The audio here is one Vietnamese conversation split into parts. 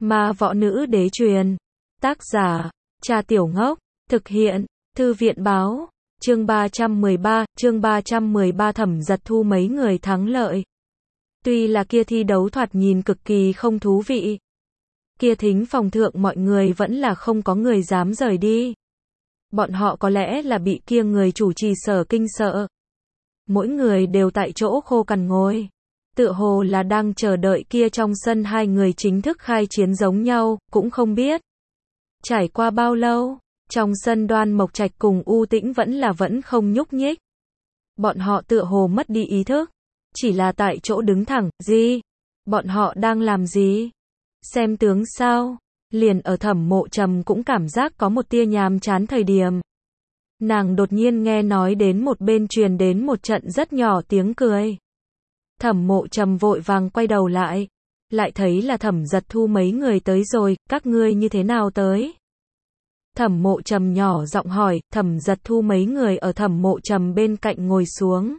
Ma Võ Nữ Đế truyền. Tác giả, Cha Tiểu Ngốc. Thực hiện, Thư viện báo. Chương 313, Thẩm Giật Thu mấy người thắng lợi. Tuy là kia thi đấu thoạt nhìn cực kỳ không thú vị. Kia thính phòng thượng mọi người vẫn là không có người dám rời đi. Bọn họ có lẽ là bị kia người chủ trì sở kinh sợ. Mỗi người đều tại chỗ khô cằn ngồi. Tựa hồ là đang chờ đợi kia trong sân hai người chính thức khai chiến giống nhau, cũng không biết. Trải qua bao lâu, trong sân Đoan Mộc Trạch cùng U Tĩnh vẫn không nhúc nhích. Bọn họ tựa hồ mất đi ý thức. Chỉ là tại chỗ đứng thẳng, gì? Bọn họ đang làm gì? Xem tướng sao? Liền ở Thẩm Mộ Trầm cũng cảm giác có một tia nhàm chán thời điểm. Nàng đột nhiên nghe nói đến một bên truyền đến một trận rất nhỏ tiếng cười. Thẩm Mộ Trầm vội vàng quay đầu lại. Lại thấy là Thẩm Giật Thu mấy người tới rồi, các ngươi như thế nào tới? Thẩm Mộ Trầm nhỏ giọng hỏi, Thẩm Giật Thu mấy người ở Thẩm Mộ Trầm bên cạnh ngồi xuống.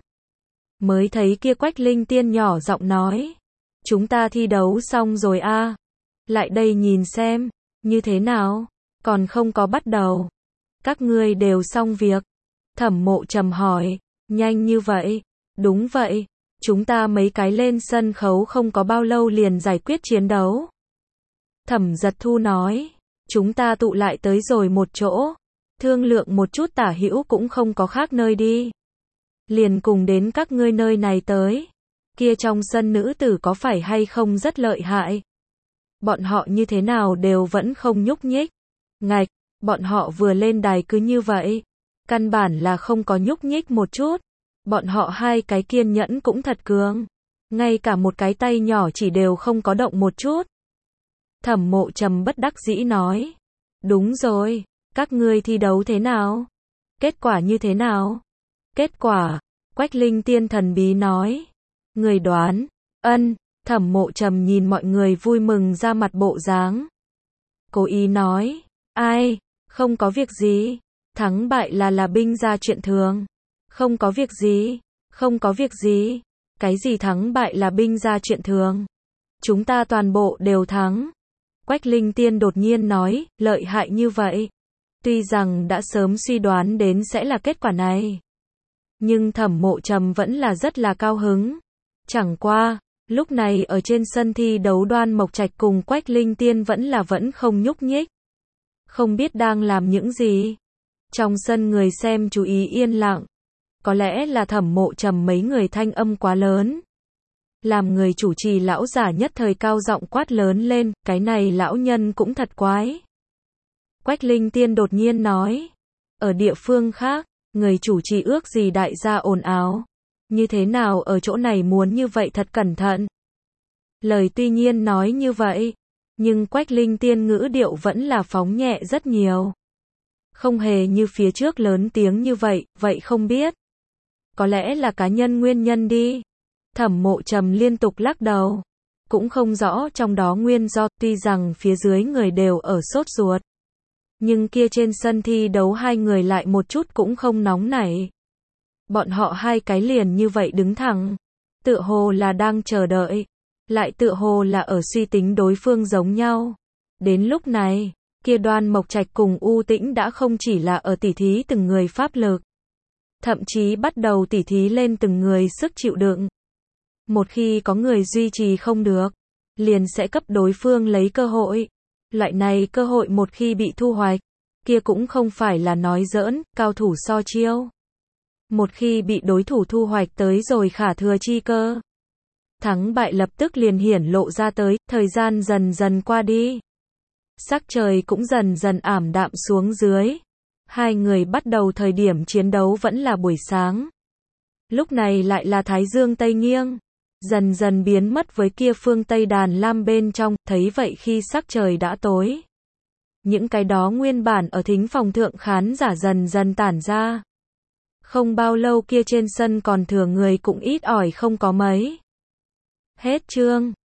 Mới thấy kia Quách Linh Tiên nhỏ giọng nói. Chúng ta thi đấu xong rồi a. Lại đây nhìn xem, như thế nào? Còn không có bắt đầu. Các ngươi đều xong việc. Thẩm Mộ Trầm hỏi, nhanh như vậy? Đúng vậy, chúng ta mấy cái lên sân khấu không có bao lâu liền giải quyết chiến đấu. Thẩm Giật Thu nói, chúng ta tụ lại tới rồi một chỗ. Thương lượng một chút tả hữu cũng không có khác nơi đi. Liền cùng đến các ngươi nơi này tới. Kia trong sân nữ tử có phải hay không rất lợi hại? Bọn họ như thế nào đều vẫn không nhúc nhích. Ngạch, bọn họ vừa lên đài cứ như vậy. Căn bản là không có nhúc nhích một chút. Bọn họ hai cái kiên nhẫn cũng thật cường. Ngay cả một cái tay nhỏ chỉ đều không có động một chút. Thẩm Mộ Trầm bất đắc dĩ nói. Đúng rồi, các ngươi thi đấu thế nào? Kết quả như thế nào? Kết quả, Quách Linh Tiên thần bí nói. Người đoán, ân, Thẩm Mộ Trầm nhìn mọi người vui mừng ra mặt bộ dáng. Cố ý nói, ai, không có việc gì, thắng bại là binh ra chuyện thường. Không có việc gì, không có việc gì, cái gì thắng bại là binh ra chuyện thường. Chúng ta toàn bộ đều thắng. Quách Linh Tiên đột nhiên nói, lợi hại như vậy. Tuy rằng đã sớm suy đoán đến sẽ là kết quả này. Nhưng Thẩm Mộ Trầm vẫn là rất là cao hứng. Chẳng qua, lúc này ở trên sân thi đấu Đoan Mộc Trạch cùng Quách Linh Tiên vẫn không nhúc nhích. Không biết đang làm những gì. Trong sân người xem chú ý yên lặng. Có lẽ là Thẩm Mộ Trầm mấy người thanh âm quá lớn. Làm người chủ trì lão giả nhất thời cao giọng quát lớn lên, cái này lão nhân cũng thật quái. Quách Linh Tiên đột nhiên nói. Ở địa phương khác, người chủ trì ước gì đại gia ồn ào. Như thế nào ở chỗ này muốn như vậy thật cẩn thận. Lời tuy nhiên nói như vậy, nhưng Quách Linh Tiên ngữ điệu vẫn là phóng nhẹ rất nhiều. Không hề như phía trước lớn tiếng như vậy, vậy không biết. Có lẽ là cá nhân nguyên nhân đi. Thẩm Mộ Trầm liên tục lắc đầu. Cũng không rõ trong đó nguyên do, tuy rằng phía dưới người đều ở sốt ruột. Nhưng kia trên sân thi đấu hai người lại một chút cũng không nóng nảy. Bọn họ hai cái liền như vậy đứng thẳng. Tựa hồ là đang chờ đợi. Lại tựa hồ là ở suy tính đối phương giống nhau. Đến lúc này, kia Đoan Mộc Trạch cùng U Tĩnh đã không chỉ là ở tỉ thí từng người pháp lực. Thậm chí bắt đầu tỉ thí lên từng người sức chịu đựng. Một khi có người duy trì không được, liền sẽ cấp đối phương lấy cơ hội. Loại này cơ hội một khi bị thu hoạch, kia cũng không phải là nói giỡn, cao thủ so chiêu. Một khi bị đối thủ thu hoạch tới rồi khả thừa chi cơ. Thắng bại lập tức liền hiển lộ ra tới, thời gian dần dần qua đi. Sắc trời cũng dần dần ảm đạm xuống dưới. Hai người bắt đầu thời điểm chiến đấu vẫn là buổi sáng. Lúc này lại là thái dương tây nghiêng. Dần dần biến mất với kia phương Tây Đàn Lam bên trong, thấy vậy khi sắc trời đã tối. Những cái đó nguyên bản ở thính phòng thượng khán giả dần dần tản ra. Không bao lâu kia trên sân còn thừa người cũng ít ỏi không có mấy. Hết chương.